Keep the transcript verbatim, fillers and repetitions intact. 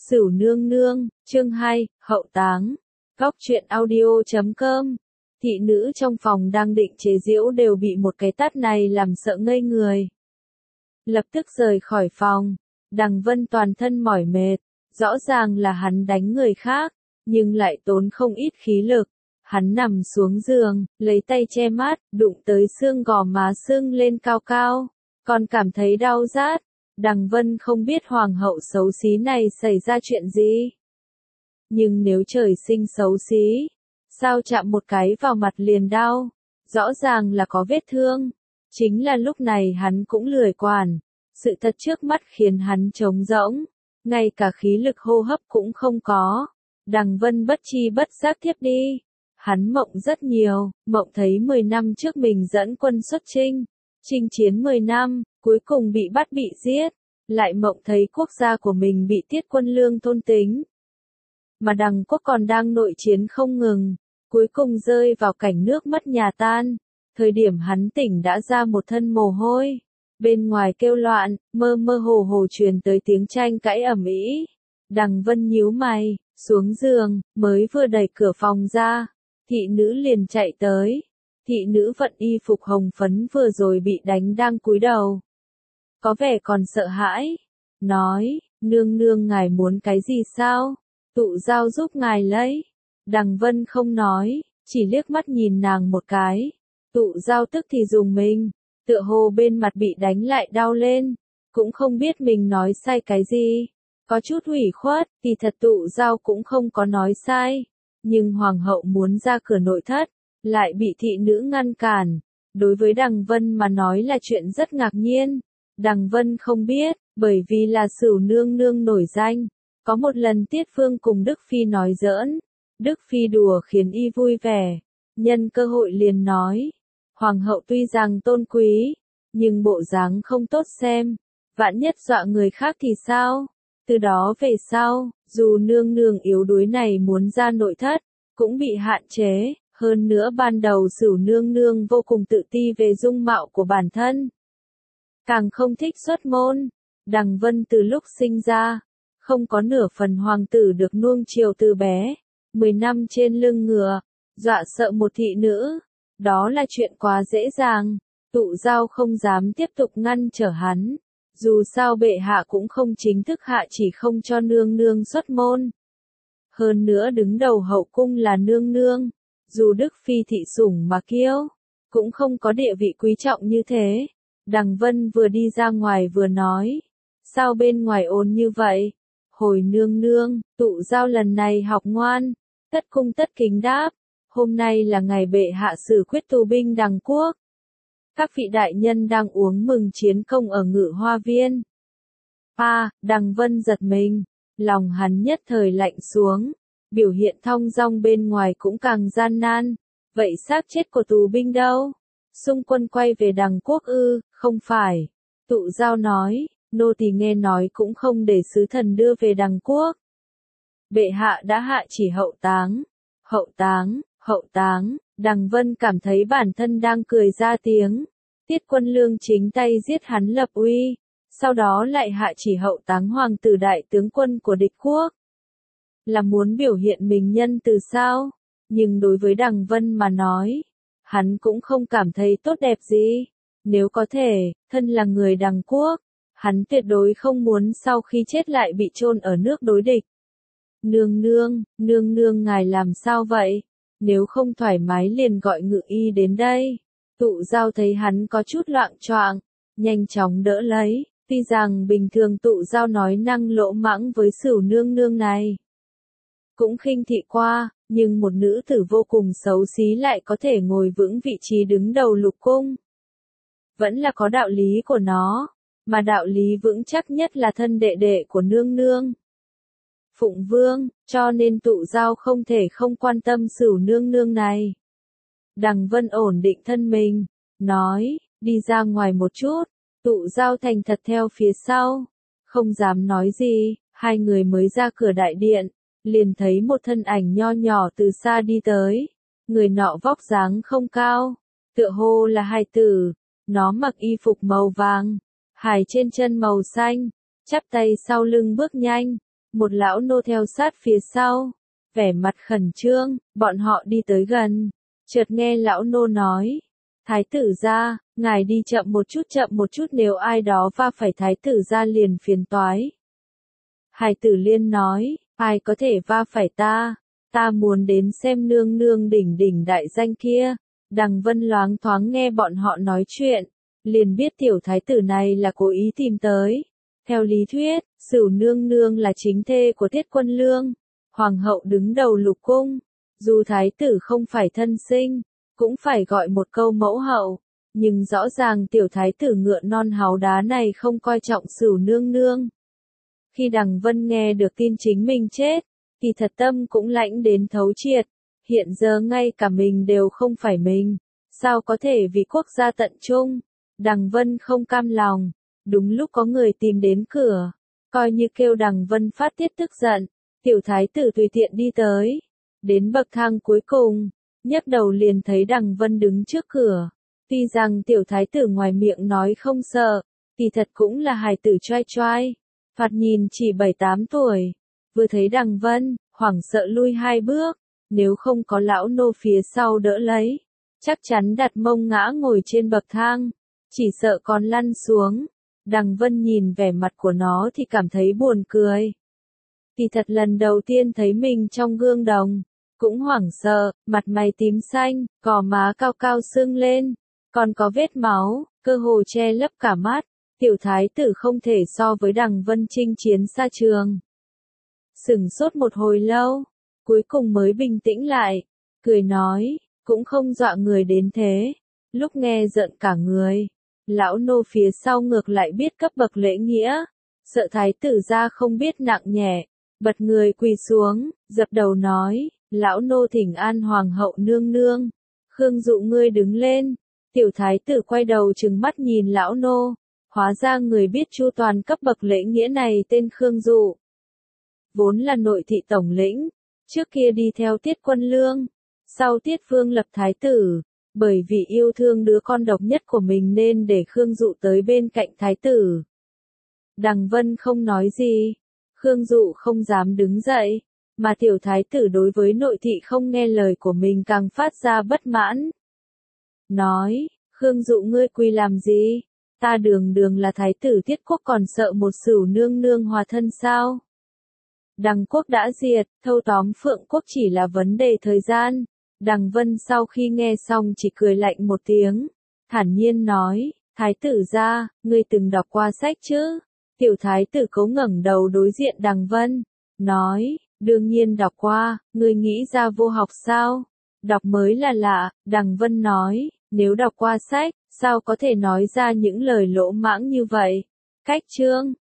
Sửu nương nương, chương hai, hậu táng. Góc truyện audio chấm com. Thị nữ trong phòng đang định chế giễu đều bị một cái tát này làm sợ ngây người. Lập tức rời khỏi phòng. Đằng Vân toàn thân mỏi mệt. Rõ ràng là hắn đánh người khác, nhưng lại tốn không ít khí lực. Hắn nằm xuống giường, lấy tay che mắt, đụng tới xương gò má sưng lên cao cao. Còn cảm thấy đau rát. Đằng Vân không biết hoàng hậu xấu xí này xảy ra chuyện gì. Nhưng nếu trời sinh xấu xí, sao chạm một cái vào mặt liền đau? Rõ ràng là có vết thương. Chính là lúc này hắn cũng lười quản. Sự thật trước mắt khiến hắn trống rỗng. Ngay cả khí lực hô hấp cũng không có. Đằng Vân bất chi bất giác thiếp đi. Hắn mộng rất nhiều, mộng thấy mười năm trước mình dẫn quân xuất chinh. Chinh chiến mười năm, cuối cùng bị bắt bị giết. Lại mộng thấy quốc gia của mình bị Tiết Quân Lương thôn tính. Mà đằng quốc còn đang nội chiến không ngừng. Cuối cùng rơi vào cảnh nước mất nhà tan. Thời điểm hắn tỉnh đã ra một thân mồ hôi. Bên ngoài kêu loạn, mơ mơ hồ hồ truyền tới tiếng tranh cãi ầm ĩ. Đằng Vân nhíu mày, xuống giường, mới vừa đẩy cửa phòng ra. Thị nữ liền chạy tới. Thị nữ vận y phục hồng phấn vừa rồi bị đánh đang cúi đầu. Có vẻ còn sợ hãi. Nói, nương nương ngài muốn cái gì sao? Tụ Giao giúp ngài lấy. Đằng Vân không nói, chỉ liếc mắt nhìn nàng một cái. Tụ Giao tức thì dùng mình, tựa hồ bên mặt bị đánh lại đau lên. Cũng không biết mình nói sai cái gì. Có chút ủy khuất, thì thật Tụ Giao cũng không có nói sai. Nhưng hoàng hậu muốn ra cửa nội thất, lại bị thị nữ ngăn cản. Đối với Đằng Vân mà nói là chuyện rất ngạc nhiên. Đằng Vân không biết, bởi vì là Sửu nương nương nổi danh. Có một lần Tiết Vương cùng Đức Phi nói giỡn. Đức Phi đùa khiến y vui vẻ. Nhân cơ hội liền nói. Hoàng hậu tuy rằng tôn quý, nhưng bộ dáng không tốt xem. Vạn nhất dọa người khác thì sao? Từ đó về sau, dù nương nương yếu đuối này muốn ra nội thất, cũng bị hạn chế. Hơn nữa ban đầu Sửu nương nương vô cùng tự ti về dung mạo của bản thân. Càng không thích xuất môn. Đằng Vân từ lúc sinh ra, không có nửa phần hoàng tử được nuông chiều từ bé. Mười năm trên lưng ngựa, dọa sợ một thị nữ. Đó là chuyện quá dễ dàng. Tụ Giao không dám tiếp tục ngăn trở hắn. Dù sao bệ hạ cũng không chính thức hạ chỉ không cho nương nương xuất môn. Hơn nữa đứng đầu hậu cung là nương nương. Dù Đức Phi thị sủng mà kiêu, cũng không có địa vị quý trọng như thế. Đằng Vân vừa đi ra ngoài vừa nói. Sao bên ngoài ồn như vậy? Hồi nương nương, Tụ Giao lần này học ngoan. Tất cung tất kính đáp. Hôm nay là ngày bệ hạ xử quyết tù binh đằng quốc. Các vị đại nhân đang uống mừng chiến công ở Ngự Hoa Viên. À, Đằng Vân giật mình. Lòng hắn nhất thời lạnh xuống. Biểu hiện thong dong bên ngoài cũng càng gian nan. Vậy xác chết của tù binh đâu? Xung quân quay về đằng quốc ư? Không phải. Tụ Giao nói, nô tỳ nghe nói cũng không để sứ thần đưa về đằng quốc. Bệ hạ đã hạ chỉ hậu táng. Hậu táng, hậu táng. Đằng Vân cảm thấy bản thân đang cười ra tiếng. Tiết Quân Lương chính tay giết hắn lập uy. Sau đó lại hạ chỉ hậu táng hoàng tử đại tướng quân của địch quốc. Là muốn biểu hiện mình nhân từ sao? Nhưng đối với Đằng Vân mà nói, hắn cũng không cảm thấy tốt đẹp gì. Nếu có thể, thân là người đằng quốc, hắn tuyệt đối không muốn sau khi chết lại bị chôn ở nước đối địch. Nương nương, nương nương ngài làm sao vậy? Nếu không thoải mái liền gọi ngự y đến đây. Tụ Giao thấy hắn có chút loạng choạng, nhanh chóng đỡ lấy. Tuy rằng bình thường Tụ Giao nói năng lỗ mãng với Sửu nương nương này. Cũng khinh thị qua, nhưng một nữ tử vô cùng xấu xí lại có thể ngồi vững vị trí đứng đầu lục cung. Vẫn là có đạo lý của nó, mà đạo lý vững chắc nhất là thân đệ đệ của nương nương. Phụng Vương, cho nên Tụ Giao không thể không quan tâm Sửu nương nương này. Đằng Vân ổn định thân mình, nói, đi ra ngoài một chút. Tụ Giao thành thật theo phía sau, không dám nói gì. Hai người mới ra cửa đại điện, liền thấy một thân ảnh nho nhỏ từ xa đi tới. Người nọ vóc dáng không cao, tựa hồ là hài tử. Nó mặc y phục màu vàng, hài trên chân màu xanh, chắp tay sau lưng bước nhanh. một lão nô theo sát phía sau, vẻ mặt khẩn trương, bọn họ đi tới gần, chợt nghe lão nô nói, thái tử gia, ngài đi chậm một chút chậm một chút nếu ai đó va phải thái tử gia liền phiền toái. Hải tử Liên nói, ai có thể va phải ta, ta muốn đến xem nương nương đỉnh đỉnh đại danh kia. Đằng Vân loáng thoáng nghe bọn họ nói chuyện, liền biết tiểu thái tử này là cố ý tìm tới. Theo lý thuyết, Sửu nương nương là chính thê của Tiết Quân Lương, hoàng hậu đứng đầu lục cung, dù thái tử không phải thân sinh, cũng phải gọi một câu mẫu hậu, nhưng rõ ràng tiểu thái tử ngựa non háu đá này không coi trọng Sửu nương nương. Khi Đằng Vân nghe được tin chính mình chết, thì thật tâm cũng lãnh đến thấu triệt, hiện giờ ngay cả mình đều không phải mình, sao có thể vì quốc gia tận trung. Đằng Vân không cam lòng, đúng lúc có người tìm đến cửa, coi như kêu Đằng Vân phát tiết tức giận, tiểu thái tử tùy tiện đi tới, đến bậc thang cuối cùng, nhấc đầu liền thấy Đằng Vân đứng trước cửa. Tuy rằng tiểu thái tử ngoài miệng nói không sợ, thì thật cũng là hài tử choai choai, thoạt nhìn chỉ bảy tám tuổi, vừa thấy Đằng Vân, hoảng sợ lui hai bước, nếu không có lão nô phía sau đỡ lấy, chắc chắn đặt mông ngã ngồi trên bậc thang, chỉ sợ còn lăn xuống. Đằng Vân nhìn vẻ mặt của nó thì cảm thấy buồn cười. Thì thật lần đầu tiên thấy mình trong gương đồng, cũng hoảng sợ, mặt mày tím xanh, gò má cao cao sưng lên, còn có vết máu, cơ hồ che lấp cả mắt. Tiểu thái tử không thể so với Đằng Vân chinh chiến xa trường. Sửng sốt một hồi lâu, cuối cùng mới bình tĩnh lại, cười nói, cũng không dọa người đến thế. Lúc nghe giận cả người, lão nô phía sau ngược lại biết cấp bậc lễ nghĩa, sợ thái tử gia không biết nặng nhẹ, bật người quỳ xuống, dập đầu nói, lão nô thỉnh an hoàng hậu nương nương. Khương Dụ ngươi đứng lên. Tiểu thái tử quay đầu trừng mắt nhìn lão nô, hóa ra người biết chu toàn cấp bậc lễ nghĩa này tên Khương Dụ. Vốn là nội thị tổng lĩnh, trước kia đi theo Tiết Quân Lương, sau Tiết Vương lập thái tử, bởi vì yêu thương đứa con độc nhất của mình nên để Khương Dụ tới bên cạnh thái tử. Đằng Vân không nói gì, Khương Dụ không dám đứng dậy, mà tiểu thái tử đối với nội thị không nghe lời của mình càng phát ra bất mãn. Nói, Khương Dụ ngươi quỳ làm gì? Ta đường đường là thái tử Tiết Quốc còn sợ một Sửu nương nương hòa thân sao? Đằng Quốc đã diệt, thâu tóm Phượng Quốc chỉ là vấn đề thời gian. Đằng Vân sau khi nghe xong chỉ cười lạnh một tiếng, thản nhiên nói, thái tử gia, ngươi từng đọc qua sách chứ? Tiểu thái tử cố ngẩng đầu đối diện Đằng Vân, nói, đương nhiên đọc qua, ngươi nghĩ ra vô học sao? Đọc mới là lạ. Đằng Vân nói, nếu đọc qua sách, sao có thể nói ra những lời lỗ mãng như vậy? Cách chương